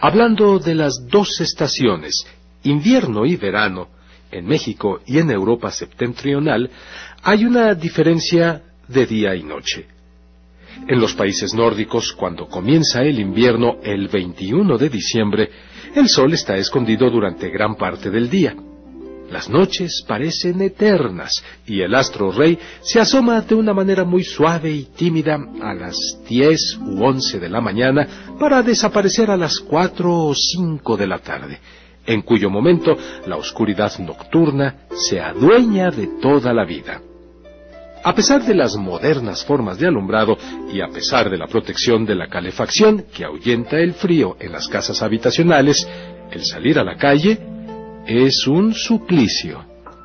Hablando de las dos estaciones, invierno y verano, en México y en Europa septentrional, hay una diferencia de día y noche. En los países nórdicos, cuando comienza el invierno el 21 de diciembre, el sol está escondido durante gran parte del día. Las noches parecen eternas y el astro rey se asoma de una manera muy suave y tímida a las 10 u 11 de la mañana para desaparecer a las 4 o 5 de la tarde, en cuyo momento la oscuridad nocturna se adueña de toda la vida. A pesar de las modernas formas de alumbrado y a pesar de la protección de la calefacción que ahuyenta el frío en las casas habitacionales, el salir a la calle es un suplicio.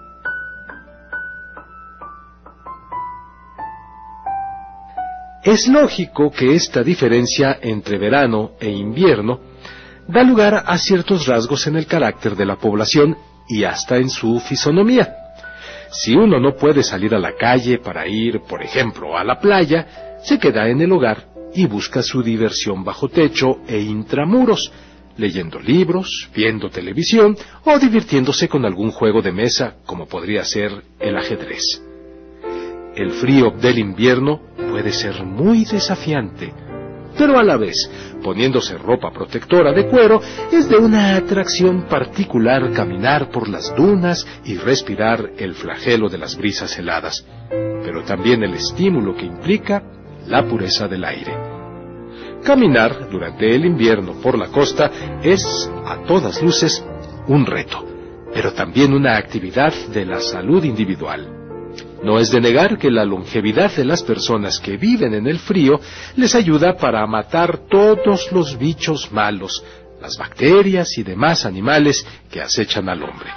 Es lógico que esta diferencia entre verano e invierno da lugar a ciertos rasgos en el carácter de la población y hasta en su fisonomía. Si uno no puede salir a la calle para ir, por ejemplo, a la playa, se queda en el hogar y busca su diversión bajo techo e intramuros, leyendo libros, viendo televisión o divirtiéndose con algún juego de mesa, como podría ser el ajedrez. El frío del invierno puede ser muy desafiante, pero a la vez, poniéndose ropa protectora de cuero, es de una atracción particular caminar por las dunas y respirar el flagelo de las brisas heladas, pero también el estímulo que implica la pureza del aire. Caminar durante el invierno por la costa es, a todas luces, un reto, pero también una actividad de la salud individual. No es de negar que la longevidad de las personas que viven en el frío les ayuda para matar todos los bichos malos, las bacterias y demás animales que acechan al hombre.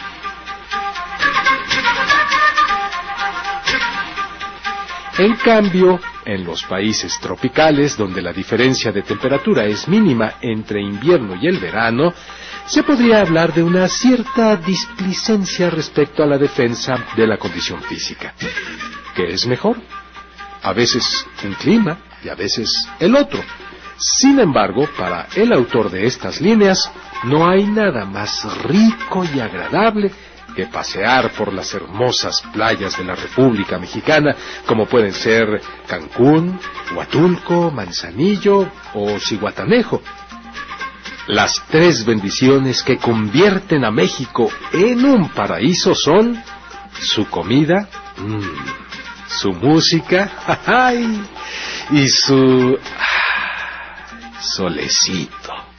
En cambio, en los países tropicales, donde la diferencia de temperatura es mínima entre invierno y el verano, se podría hablar de una cierta displicencia respecto a la defensa de la condición física. ¿Qué es mejor? A veces un clima y a veces el otro. Sin embargo, para el autor de estas líneas, no hay nada más rico y agradable que pasear por las hermosas playas de la República Mexicana, como pueden ser Cancún, Huatulco, Manzanillo o Zihuatanejo. Las tres bendiciones que convierten a México en un paraíso son su comida, su música, y su solecito.